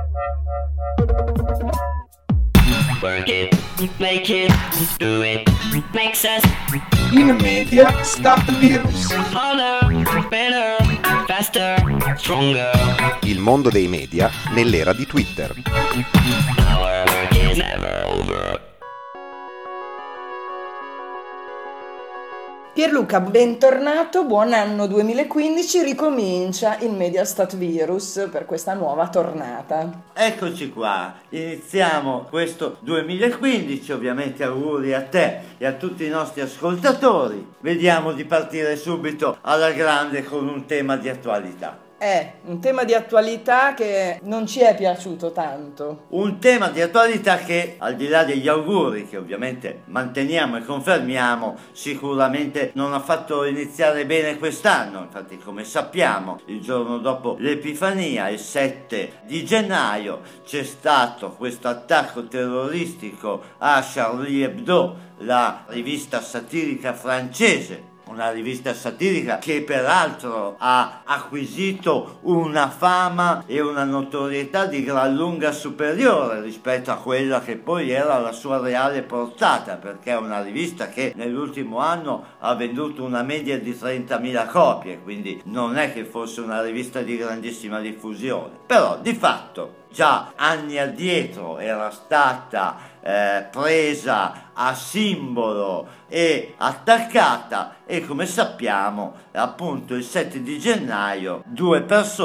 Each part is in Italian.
Work it, make it, do it, makes us In media stop the virus. harder, better, faster, stronger. Il mondo dei media nell'era di Twitter. Our work is never over. Pierluca, bentornato, buon anno 2015, ricomincia il Mediastat Virus per questa nuova tornata. Eccoci qua, iniziamo questo 2015, ovviamente auguri a te e a tutti i nostri ascoltatori. Vediamo di partire subito alla grande con un tema di attualità. È un tema di attualità che non ci è piaciuto tanto. Un tema di attualità che, al di là degli auguri che ovviamente manteniamo e confermiamo, sicuramente non ha fatto iniziare bene quest'anno. Infatti, come sappiamo, il giorno dopo l'Epifania, il 7 di gennaio, c'è stato questo attacco terroristico a Charlie Hebdo, la rivista satirica francese. Una rivista satirica che peraltro ha acquisito una fama e una notorietà di gran lunga superiore rispetto a quella che poi era la sua reale portata, perché è una rivista che nell'ultimo anno ha venduto una media di 30.000 copie, quindi non è che fosse una rivista di grandissima diffusione. Però di fatto già anni addietro era stata presa a simbolo e attaccata, e come sappiamo appunto il 7 di gennaio due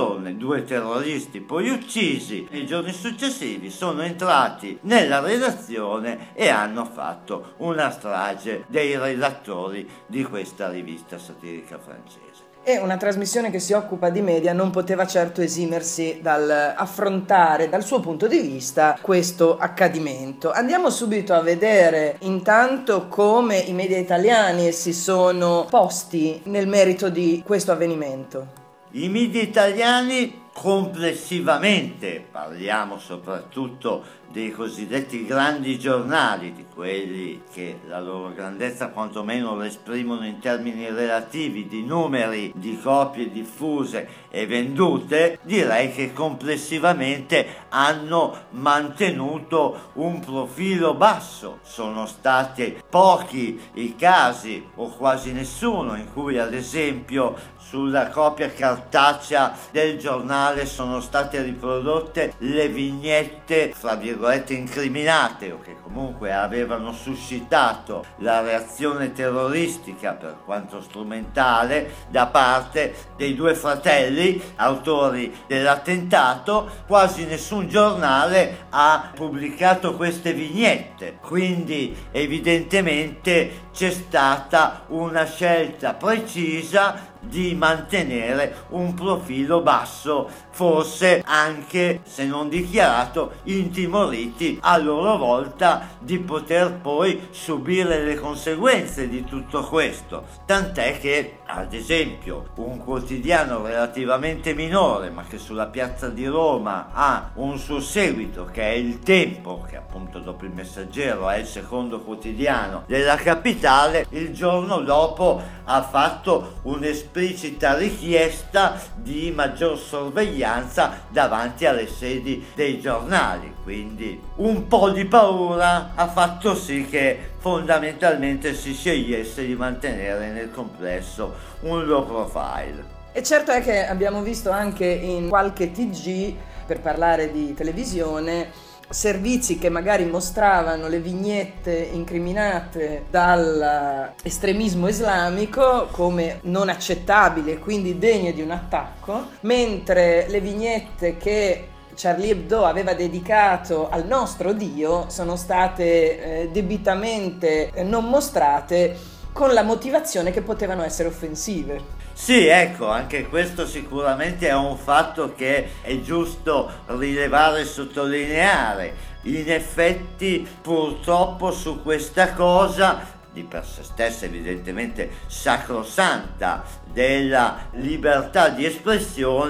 terroristi poi uccisi, nei giorni successivi sono entrati nella redazione e hanno fatto una strage dei redattori di questa rivista satirica francese. E una trasmissione che si occupa di media non poteva certo esimersi dal affrontare dal suo punto di vista questo accadimento. Andiamo subito a vedere intanto come i media italiani si sono posti nel merito di questo avvenimento. I media italiani complessivamente, parliamo soprattutto dei cosiddetti grandi giornali, di quelli che la loro grandezza quantomeno lo esprimono in termini relativi di numeri di copie diffuse e vendute, direi che complessivamente hanno mantenuto un profilo basso. Sono stati pochi i casi, o quasi nessuno, in cui ad esempio sulla copia cartacea del giornale sono state riprodotte le vignette, fra virgolette, incriminate, o che comunque avevano suscitato la reazione terroristica, per quanto strumentale, da parte dei due fratelli autori dell'attentato. Quasi nessun giornale ha pubblicato queste vignette, quindi evidentemente c'è stata una scelta precisa di mantenere un profilo basso, forse anche, se non dichiarato, intimoriti a loro volta di poter poi subire le conseguenze di tutto questo. Tant'è che, ad esempio, un quotidiano relativamente minore, ma che sulla piazza di Roma ha un suo seguito, che è Il Tempo, che appunto dopo Il Messaggero è il secondo quotidiano della capitale, il giorno dopo ha fatto un'esplicita richiesta di maggior sorveglianza davanti alle sedi dei giornali. Quindi un po' di paura ha fatto sì che fondamentalmente si scegliesse di mantenere nel complesso un low profile. E certo è che abbiamo visto anche in qualche TG, per parlare di televisione, servizi che magari mostravano le vignette incriminate dall'estremismo islamico come non accettabili e quindi degne di un attacco, mentre le vignette che Charlie Hebdo aveva dedicato al nostro Dio sono state debitamente non mostrate, con la motivazione che potevano essere offensive. Sì, ecco, anche questo sicuramente è un fatto che è giusto rilevare e sottolineare. In effetti, purtroppo, su questa cosa, di per sé stessa evidentemente sacrosanta, della libertà di espressione,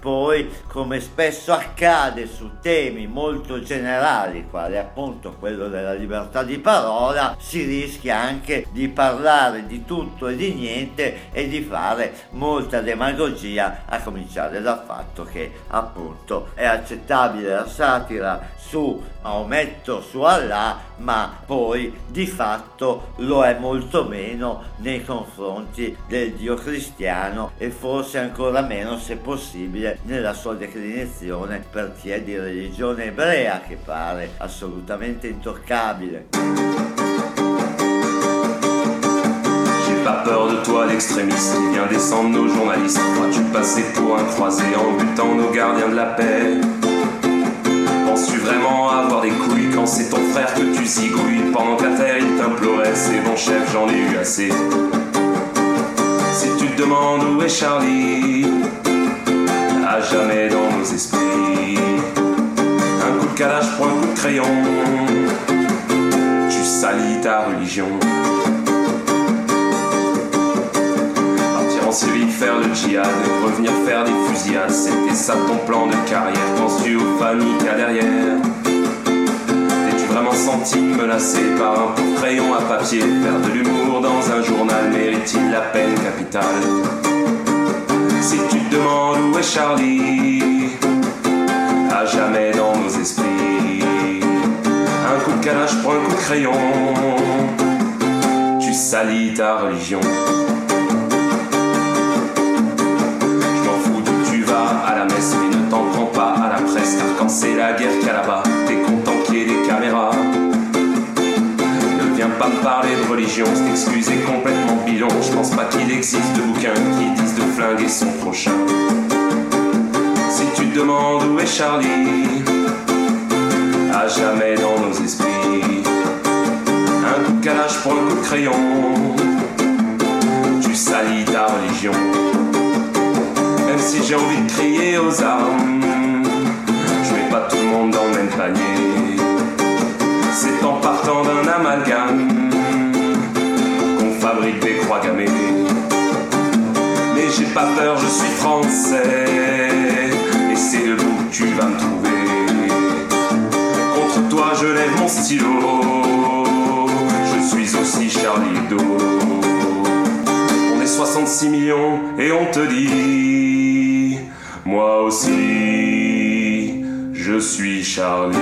poi, come spesso accade su temi molto generali, quale appunto quello della libertà di parola, si rischia anche di parlare di tutto e di niente e di fare molta demagogia, a cominciare dal fatto che appunto è accettabile la satira su Maometto, su Allah, ma poi di fatto lo è molto meno nei confronti del Dio cristiano, e forse ancora meno, se possibile, nella sua declinazione per chi è di religione ebrea, che pare assolutamente intoccabile. J'ai pas peur de toi, l'extrémiste qui vient descendre nos journalistes. Crois-tu passer pour un croisé en butant nos gardiens de la paix? Penses-tu vraiment avoir des couilles quand c'est ton frère que tu zigouilles? Pendant qu'à terre il t'implorait, c'est bon chef, j'en ai eu assez. Si tu te demandes où est Charlie, à jamais dans nos esprits. Un coup de calage pour un coup de crayon, tu salis ta religion. Partir en Syrie, faire le djihad, revenir faire des fusillades, c'était ça ton plan de carrière? Penses-tu aux familles qu'il y a derrière? T'es-tu vraiment senti menacé par un pauvre crayon à papier? Faire de l'humour dans un journal mérite-t-il la peine capitale? Si tu te demandes où est Charlie, à jamais dans nos esprits. Un coup de calage pour un coup de crayon, tu salis ta religion. Je m'en fous d'où tu vas à la messe, mais ne t'en prends pas à la presse, car quand c'est la guerre qu'il y a là-bas, t'es content qu'il y ait des caméras. Ne viens pas me parler de religion, c'est excusé complètement bidon. Je pense pas qu'il existe de bouquins qui disent de flinguer son prochain. Si tu te demandes où est Charlie, à jamais dans nos esprits. Un coup de calage pour un coup de crayon, tu salis ta religion. Même si j'ai envie de crier aux armes, je mets pas tout le monde dans le même panier. C'est en partant d'un amalgame qu'on fabrique des croix gammées. Mais j'ai pas peur, je suis français, et c'est debout que tu vas me trouver. Contre toi je lève mon stylo, je suis aussi Charlie Hebdo. On est 66 millions et on te dit, moi aussi je suis Charlie.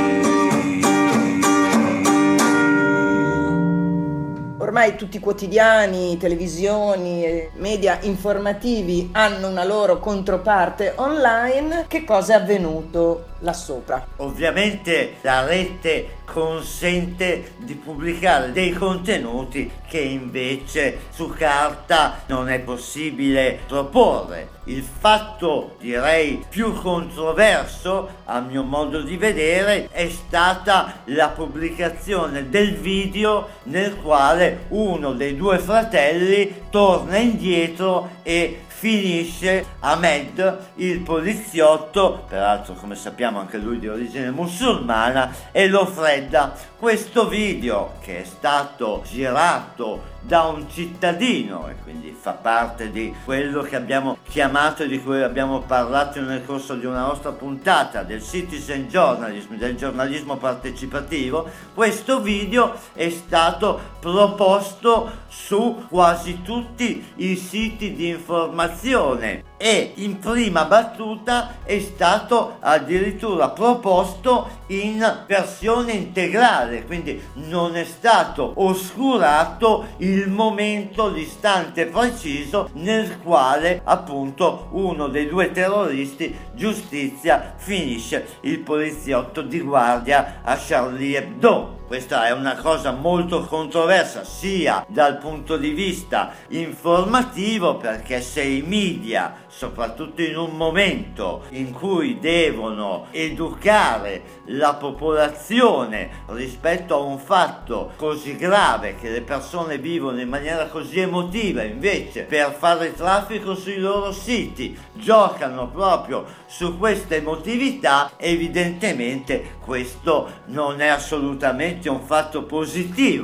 Ormai tutti i quotidiani, televisioni e media informativi hanno una loro controparte online. Che cosa è avvenuto là sopra? Ovviamente la rete consente di pubblicare dei contenuti che invece su carta non è possibile proporre. Il fatto, direi, più controverso, a mio modo di vedere, è stata la pubblicazione del video nel quale uno dei due fratelli torna indietro e finisce Ahmed, il poliziotto, peraltro come sappiamo anche lui di origine musulmana, e lo fredda. Questo video, che è stato girato da un cittadino e quindi fa parte di quello che abbiamo chiamato e di cui abbiamo parlato nel corso di una nostra puntata del citizen journalism, del giornalismo partecipativo, questo video è stato proposto su quasi tutti i siti di informazione e in prima battuta è stato addirittura proposto in versione integrale, quindi non è stato oscurato il momento, l'istante preciso nel quale appunto uno dei due terroristi, Giustizia, finisce il poliziotto di guardia a Charlie Hebdo. Questa è una cosa molto controversa sia dal punto di vista informativo, perché se i media, soprattutto in un momento in cui devono educare la popolazione rispetto a un fatto così grave che le persone vivono in maniera così emotiva, invece per fare traffico sui loro siti giocano proprio su questa emotività, evidentemente questo non è assolutamente un fatto positivo.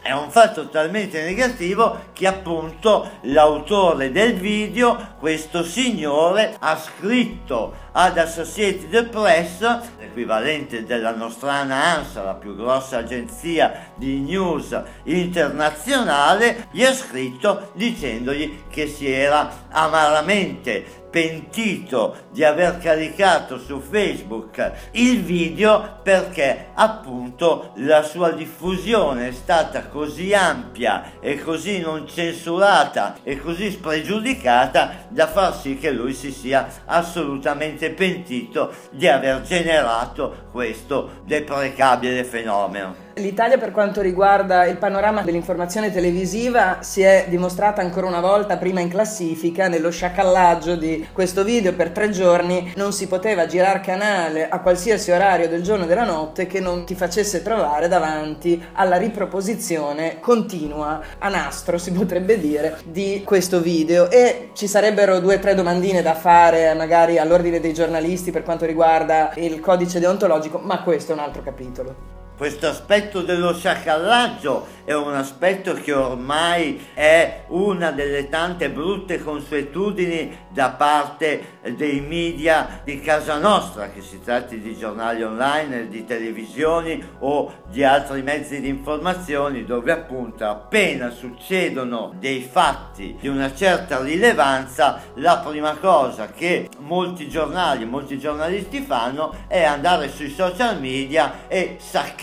È un fatto talmente negativo che appunto l'autore del video, questo signore, ha scritto ad Associated Press, l'equivalente della nostrana ANSA, la più grossa agenzia di news internazionale, gli ha scritto dicendogli che si era amaramente pentito di aver caricato su Facebook il video perché appunto la sua diffusione è stata così ampia e così non censurata e così spregiudicata da far sì che lui si sia assolutamente pentito di aver generato questo deprecabile fenomeno. L'Italia, per quanto riguarda il panorama dell'informazione televisiva, si è dimostrata ancora una volta prima in classifica nello sciacallaggio di questo video. Per 3 giorni non si poteva girare canale a qualsiasi orario del giorno e della notte che non ti facesse trovare davanti alla riproposizione continua, a nastro si potrebbe dire, di questo video. E ci sarebbero 2 o 3 domandine da fare magari all'ordine dei giornalisti per quanto riguarda il codice deontologico, ma questo è un altro capitolo. Questo aspetto dello sciacallaggio è un aspetto che ormai è una delle tante brutte consuetudini da parte dei media di casa nostra, che si tratti di giornali online, di televisioni o di altri mezzi di informazione, dove appunto appena succedono dei fatti di una certa rilevanza, la prima cosa che molti giornali, molti giornalisti fanno è andare sui social media e saccheggiare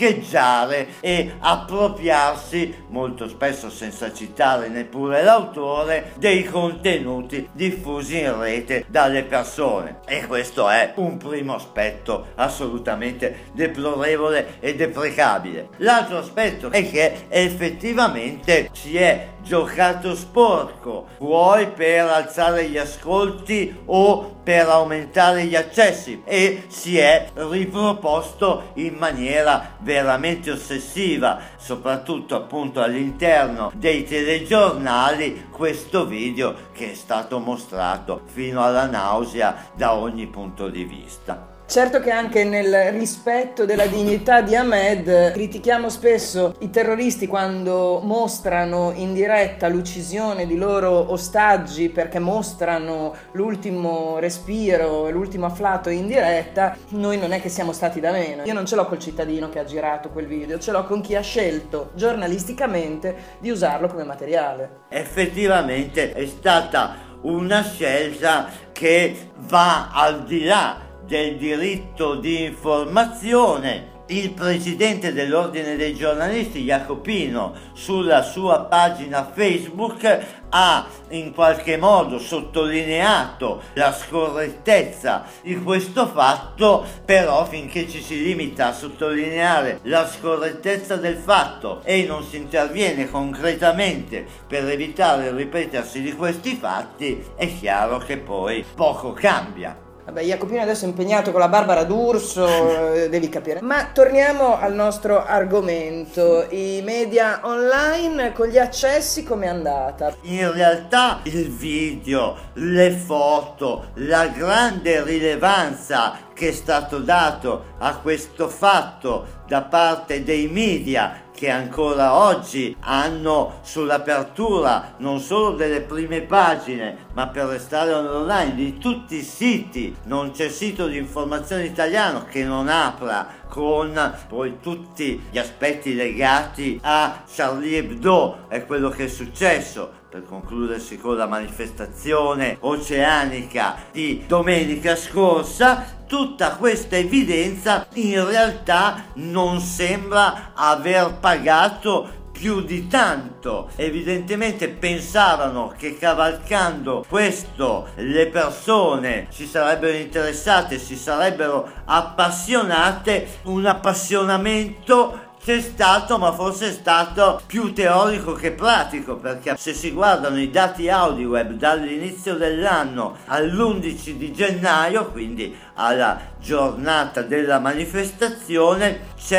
e appropriarsi, molto spesso senza citare neppure l'autore, dei contenuti diffusi in rete dalle persone. E questo è un primo aspetto assolutamente deplorevole e deprecabile. L'altro aspetto è che effettivamente si è giocato sporco, vuoi per alzare gli ascolti o per aumentare gli accessi, e si è riproposto in maniera veramente ossessiva, soprattutto appunto all'interno dei telegiornali, questo video che è stato mostrato fino alla nausea da ogni punto di vista. Certo che anche nel rispetto della dignità di Ahmed critichiamo spesso i terroristi quando mostrano in diretta l'uccisione di loro ostaggi, perché mostrano l'ultimo respiro, l'ultimo afflato in diretta. Noi non è che siamo stati da meno. Io non ce l'ho col cittadino che ha girato quel video, ce l'ho con chi ha scelto giornalisticamente di usarlo come materiale. Effettivamente è stata una scelta che va al di là del diritto di informazione. Il presidente dell'Ordine dei giornalisti, Jacopino, sulla sua pagina Facebook ha in qualche modo sottolineato la scorrettezza di questo fatto, però finché ci si limita a sottolineare la scorrettezza del fatto e non si interviene concretamente per evitare il ripetersi di questi fatti, è chiaro che poi poco cambia. Vabbè, Jacopino adesso è impegnato con la Barbara D'Urso, devi capire. Ma torniamo al nostro argomento, i media online con gli accessi, com'è andata? In realtà il video, le foto, la grande rilevanza che è stato dato a questo fatto da parte dei media, che ancora oggi hanno sull'apertura non solo delle prime pagine, ma per restare online di tutti i siti. Non c'è sito di informazione italiano che non apra con poi tutti gli aspetti legati a Charlie Hebdo e quello che è successo, per concludersi con la manifestazione oceanica di domenica scorsa. Tutta questa evidenza in realtà non sembra aver pagato più di tanto. Evidentemente pensavano che cavalcando questo le persone si sarebbero interessate, si sarebbero appassionate. Un appassionamento c'è stato, ma forse è stato più teorico che pratico, perché se si guardano i dati Audiweb dall'inizio dell'anno all'11 di gennaio, quindi alla giornata della manifestazione, c'è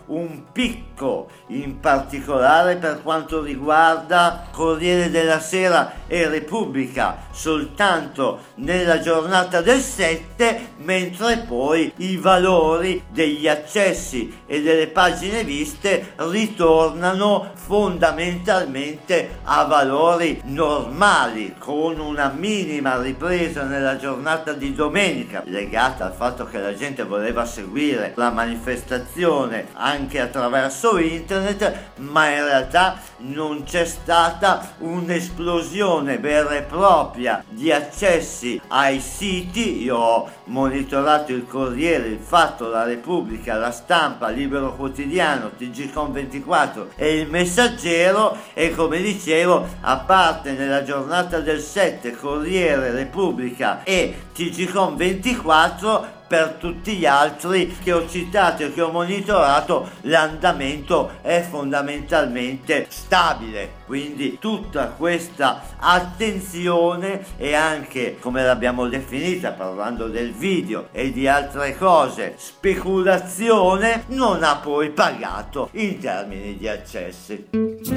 un picco, in particolare per quanto riguarda Corriere della Sera e Repubblica, soltanto nella giornata del 7, mentre poi i valori degli accessi e delle pagine viste ritornano fondamentalmente a valori normali, con una minima ripresa nella giornata di domenica, legata al fatto che la gente voleva seguire la manifestazione anche attraverso internet, ma in realtà non c'è stata un'esplosione vera e propria di accessi ai siti. Io ho monitorato il Corriere, il Fatto, la Repubblica, la Stampa, Libero Quotidiano, TGcom24 e il Messaggero, e come dicevo, a parte nella giornata del 7 Corriere, Repubblica e TGcom24, per tutti gli altri che ho citato e che ho monitorato l'andamento è fondamentalmente stabile. Quindi tutta questa attenzione e anche, come l'abbiamo definita parlando del video e di altre cose, speculazione, non ha poi pagato in termini di accessi.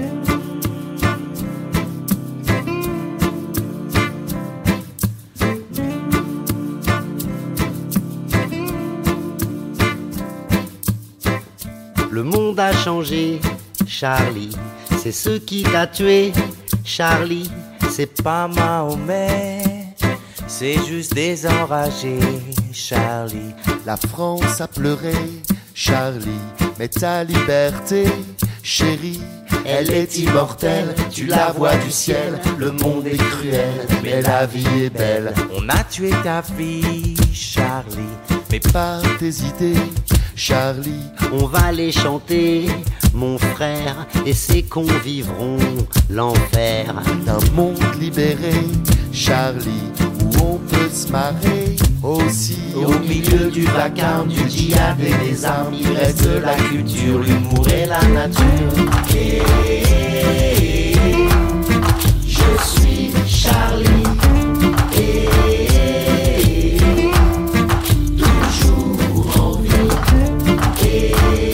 Le monde a changé, Charlie, c'est ce qui t'a tué, Charlie, c'est pas Mahomet, c'est juste des enragés, Charlie. La France a pleuré, Charlie, mais ta liberté, chérie, elle est immortelle, tu la vois du ciel, le monde est cruel, mais la vie est belle. On a tué ta fille, Charlie, Mais par tes idées, Charlie, on va les chanter, mon frère, et ces cons vivront l'enfer. d'un monde libéré, Charlie, où on peut se marrer aussi. Au milieu du vacarme, du djihad et des armes, il reste la culture, l'humour et la nature. Et je suis Charlie. Et toujours en vie. Et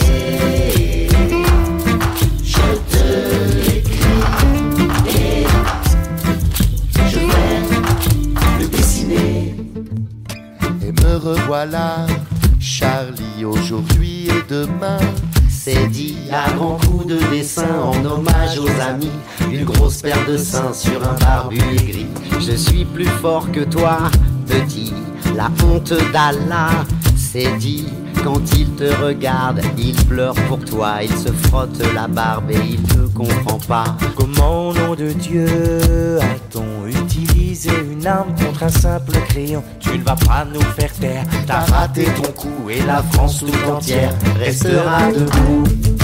je te l'écris. Et je vais le dessiner. Et me revoilà, Charlie, aujourd'hui et demain. C'est dit à grands coups de dessin en hommage aux amis. Une grosse paire de seins sur un barbu aigri. Je suis plus fort que toi, petit. La honte d'Allah, c'est dit. Quand il te regarde, il pleure pour toi. Il se frotte la barbe et il ne comprend pas. Comment au nom de Dieu a-t-on utilisé une arme contre un simple crayon? Tu ne vas pas nous faire taire, t'as raté ton coup et la France tout entière restera debout.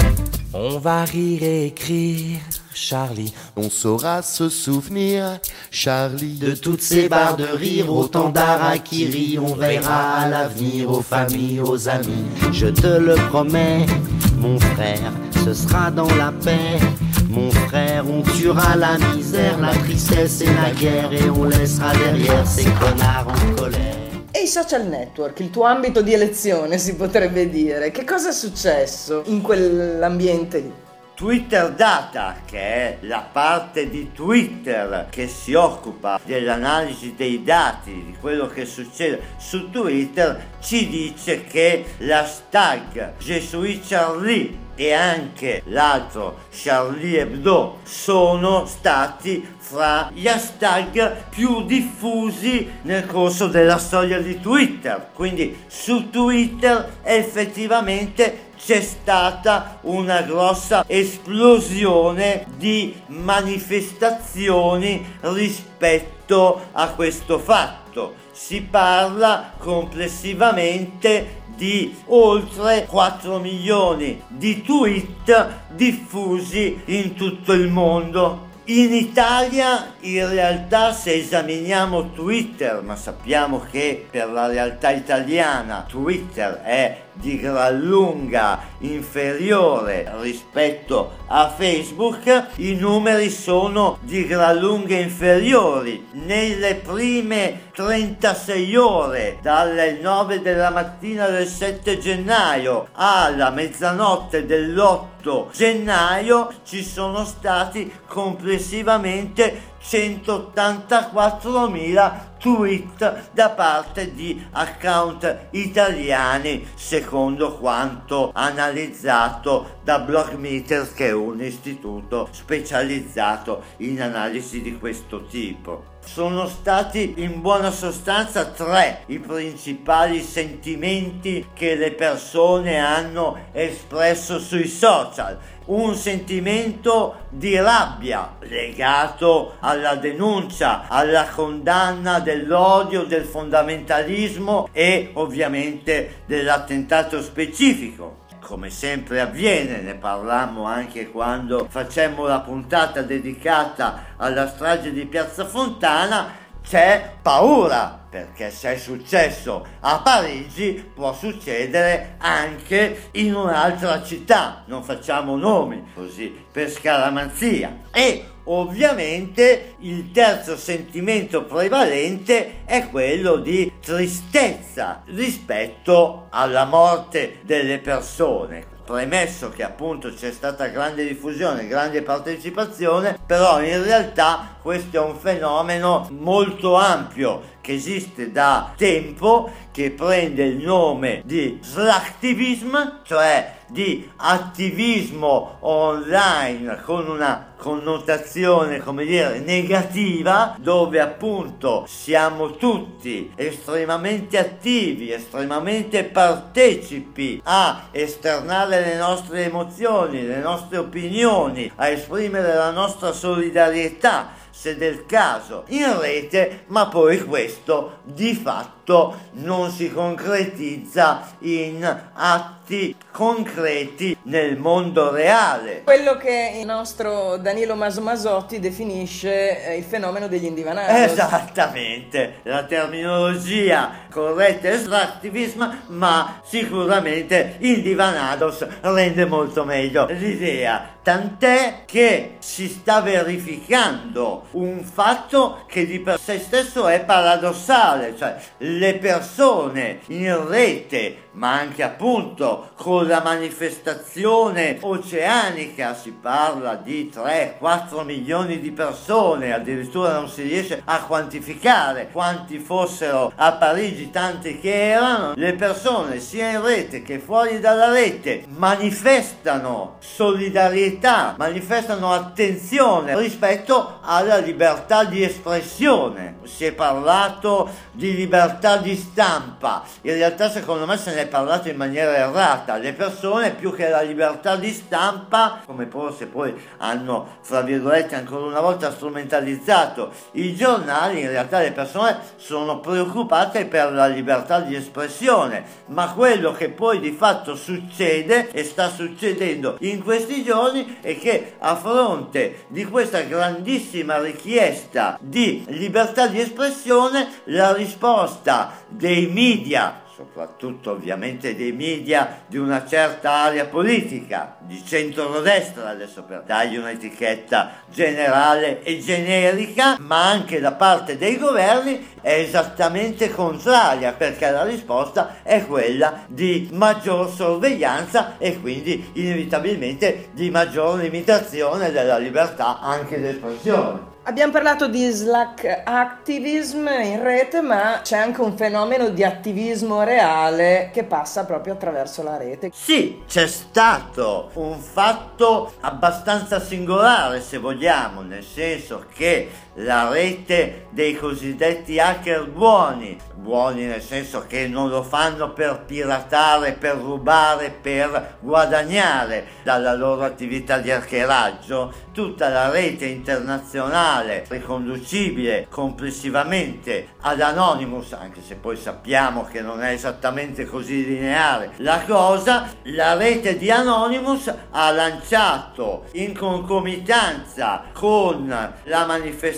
On va rire et écrire, Charlie. On saura se souvenir, Charlie, De toutes ces barres de rire, autant d'harakiri, on verra à l'avenir, aux familles, aux amis. Je te le promets, mon frère, ce sera dans la paix. Mon frère, on tuera la misère, la tristesse et la guerre, et on laissera derrière ces connards en colère. E i social network, il tuo ambito di elezione si potrebbe dire, che cosa è successo in quell'ambiente lì? Twitter Data, che è la parte di Twitter che si occupa dell'analisi dei dati di quello che succede su Twitter, ci dice che l'hashtag Je suis Charlie e anche l'altro Charlie Hebdo sono stati fra gli hashtag più diffusi nel corso della storia di Twitter. Quindi su Twitter effettivamente c'è stata una grossa esplosione di manifestazioni rispetto a questo fatto. Si parla complessivamente di oltre 4 milioni di tweet diffusi in tutto il mondo. In Italia, in realtà, se esaminiamo Twitter, ma sappiamo che per la realtà italiana Twitter è di gran lunga inferiore rispetto a Facebook, i numeri sono di gran lunga inferiori. Nelle prime 36 ore, dalle 9 della mattina del 7 gennaio alla mezzanotte dell'8 gennaio, ci sono stati complessivamente 184.000 tweet da parte di account italiani, secondo quanto analizzato da Blockmeters, che è un istituto specializzato in analisi di questo tipo. Sono stati in buona sostanza 3 i principali sentimenti che le persone hanno espresso sui social. Un sentimento di rabbia legato alla denuncia, alla condanna dell'odio, del fondamentalismo e ovviamente dell'attentato specifico. Come sempre avviene, ne parlammo anche quando facemmo la puntata dedicata alla strage di Piazza Fontana, c'è paura, perché se è successo a Parigi può succedere anche in un'altra città, non facciamo nomi, così per scaramanzia. E ovviamente il terzo sentimento prevalente è quello di tristezza rispetto alla morte delle persone. Premesso che appunto c'è stata grande diffusione, grande partecipazione, però in realtà questo è un fenomeno molto ampio che esiste da tempo, che prende il nome di slacktivism, cioè di attivismo online con una connotazione, come dire, negativa, dove appunto siamo tutti estremamente attivi, estremamente partecipi a esternare le nostre emozioni, le nostre opinioni, a esprimere la nostra solidarietà, se del caso, in rete, ma poi questo di fatto non si concretizza in atti concreti nel mondo reale. Quello che il nostro Danilo Masotti definisce il fenomeno degli indivanados. Esattamente, la terminologia corretta è slacktivism, ma sicuramente indivanados rende molto meglio l'idea. Tant'è che si sta verificando un fatto che di per sé stesso è paradossale, cioè le persone in rete, ma anche appunto con la manifestazione oceanica, si parla di 3-4 milioni di persone, addirittura non si riesce a quantificare quanti fossero a Parigi, tanti che erano, le persone sia in rete che fuori dalla rete manifestano solidarietà, manifestano attenzione rispetto alla libertà di espressione. Si è parlato di libertà di stampa, in realtà secondo me se ne è parlato in maniera errata. Le persone, più che la libertà di stampa, come forse poi hanno fra virgolette ancora una volta strumentalizzato i giornali, in realtà le persone sono preoccupate per la libertà di espressione, ma quello che poi di fatto succede e sta succedendo in questi giorni è che a fronte di questa grandissima richiesta di libertà di espressione, la risposta dei media, soprattutto ovviamente dei media di una certa area politica, di centrodestra adesso per dargli un'etichetta generale e generica, ma anche da parte dei governi, è esattamente contraria, perché la risposta è quella di maggior sorveglianza e quindi inevitabilmente di maggior limitazione della libertà anche di espressione. Abbiamo parlato di slack activism in rete, ma c'è anche un fenomeno di attivismo reale che passa proprio attraverso la rete. Sì, c'è stato un fatto abbastanza singolare, se vogliamo, nel senso che la rete dei cosiddetti hacker buoni nel senso che non lo fanno per piratare, per rubare, per guadagnare dalla loro attività di hackeraggio, tutta la rete internazionale riconducibile complessivamente ad Anonymous, anche se poi sappiamo che non è esattamente così lineare la cosa, la rete di Anonymous ha lanciato in concomitanza con la manifestazione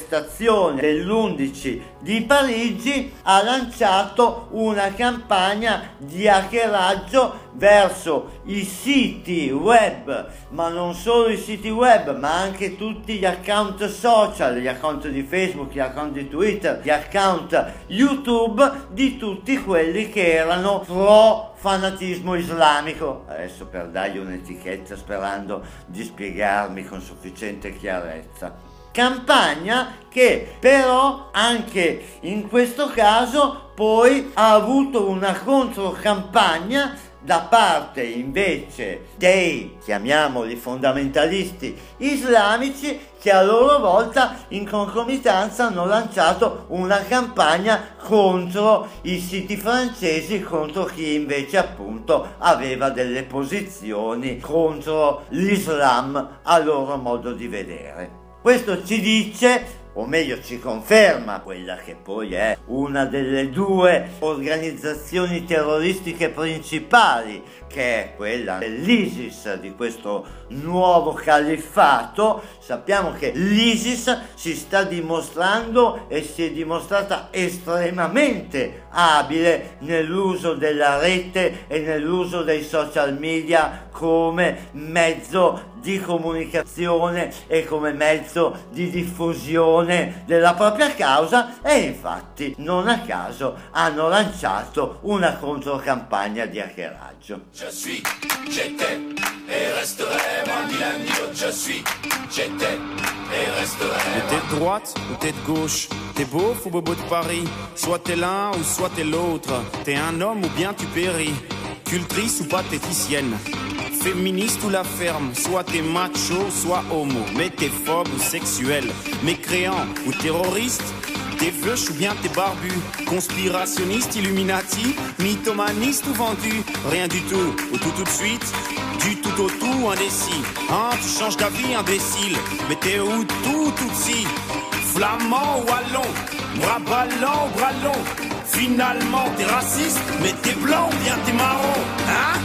manifestazione dell'11 di Parigi ha lanciato una campagna di hackeraggio verso i siti web, ma non solo i siti web, ma anche tutti gli account social, gli account di Facebook, gli account di Twitter, gli account YouTube di tutti quelli che erano pro fanatismo islamico. Adesso per dargli un'etichetta, sperando di spiegarmi con sufficiente chiarezza. Campagna che però anche in questo caso poi ha avuto una controcampagna da parte invece dei, chiamiamoli, fondamentalisti islamici, che a loro volta in concomitanza hanno lanciato una campagna contro i siti francesi, contro chi invece appunto aveva delle posizioni contro l'Islam a loro modo di vedere. Questo ci dice, o meglio ci conferma, quella che poi è una delle due organizzazioni terroristiche principali, che è quella dell'ISIS, di questo nuovo califfato. Sappiamo che l'ISIS si sta dimostrando e si è dimostrata estremamente abile nell'uso della rete e nell'uso dei social media come mezzo di comunicazione e come mezzo di diffusione della propria causa, e infatti non a caso hanno lanciato una controcampagna di hackeraggio. Je suis, j'étais et resterai, moi Milanio, je suis, j'étais et resterai. Mais t'es de droite ou t'es de gauche? T'es beauf ou bobo de Paris? Soit t'es l'un ou soit t'es l'autre. T'es un homme ou bien tu péris. Cultrice ou pathéticienne. Féministe ou la ferme, soit t'es macho, soit homo, mais t'es phobe ou sexuel, mécréant ou terroriste, t'es veuche ou bien t'es barbu, conspirationniste, illuminati, mythomaniste ou vendu, rien du tout, ou tout de suite, du tout au tout, indécis, hein, tu changes d'avis, imbécile, mais t'es où tout de si, flamand ou allon, bras ballants ou bras longs, finalement t'es raciste, mais t'es blanc ou bien t'es marron, hein?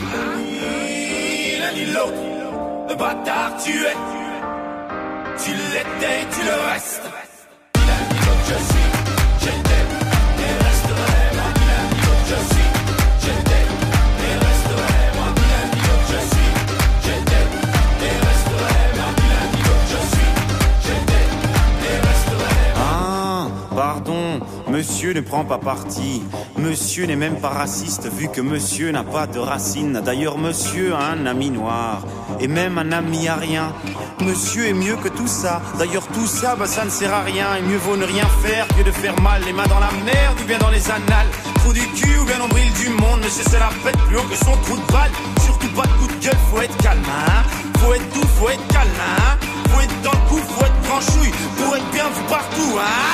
Ni l'autre, le bâtard tu es, tu l'étais, tu le restes. Je suis, j'étais et resterai, moi je suis, j'étais et resterai, moi je suis, j'étais et resterai, moi je suis, j'étais et resterai. Ah, pardon, monsieur ne prend pas parti. Monsieur n'est même pas raciste vu que monsieur n'a pas de racines. D'ailleurs monsieur a un ami noir et même un ami arien. Monsieur est mieux que tout ça. D'ailleurs tout ça, bah ça ne sert à rien. Et mieux vaut ne rien faire que de faire mal. Les mains dans la merde ou bien dans les annales. Trou du cul ou bien nombril du monde. Monsieur c'est la fête plus haut que son trou de balle. Surtout pas de coup de gueule, faut être calme hein. Faut être doux, faut être calme hein. Faut être dans le coup, faut être franchouille. Pour être bien vu partout hein.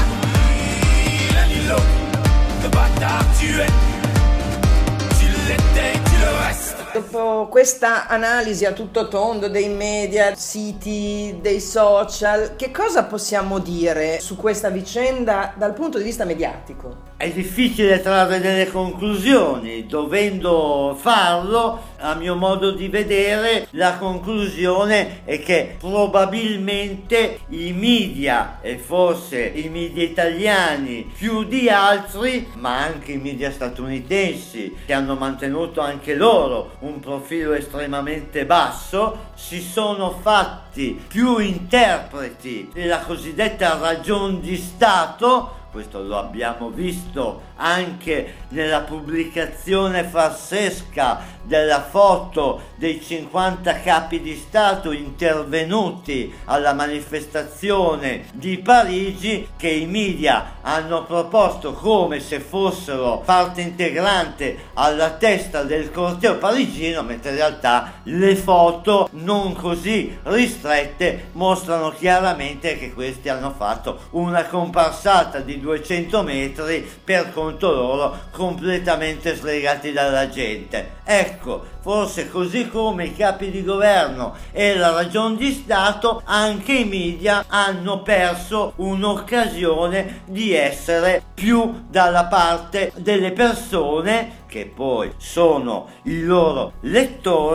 Le bâtard tu es, tu l'étais, tu le restes. Dopo questa analisi a tutto tondo dei media, siti, dei social, che cosa possiamo dire su questa vicenda dal punto di vista mediatico? È difficile trarre delle conclusioni, dovendo farlo, a mio modo di vedere, la conclusione è che probabilmente i media, e forse i media italiani più di altri, ma anche i media statunitensi, che hanno mantenuto anche loro un profilo estremamente basso, si sono fatti più interpreti della cosiddetta ragion di Stato. Questo lo abbiamo visto anche nella pubblicazione farsesca della foto dei 50 capi di Stato intervenuti alla manifestazione di Parigi, che i media hanno proposto come se fossero parte integrante alla testa del corteo parigino, mentre in realtà le foto non così ristrette mostrano chiaramente che questi hanno fatto una comparsata di 200 metri per conto loro, completamente slegati dalla gente. Ecco, forse così come i capi di governo e la ragion di Stato, anche i media hanno perso un'occasione di essere più dalla parte delle persone che poi sono i loro lettori,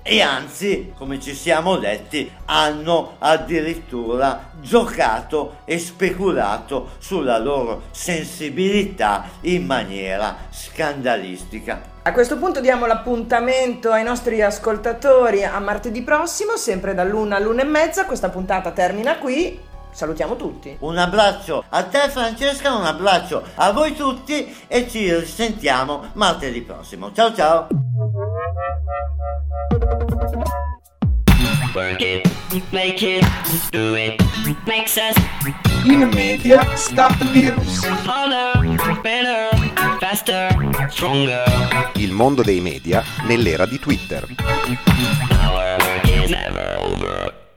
e anzi, come ci siamo detti, hanno addirittura giocato e speculato sulla loro sensibilità in maniera scandalistica. A questo punto diamo l'appuntamento ai nostri ascoltatori a martedì prossimo, sempre dall'1 all'1:30. Questa puntata termina qui. Salutiamo tutti. Un abbraccio a te Francesca, un abbraccio a voi tutti e ci risentiamo martedì prossimo. Ciao ciao. Work it, make it, do it, makes us Inamedia, stop the virus. harder, better, faster, stronger. Il mondo dei media nell'era di Twitter. Our work is never over.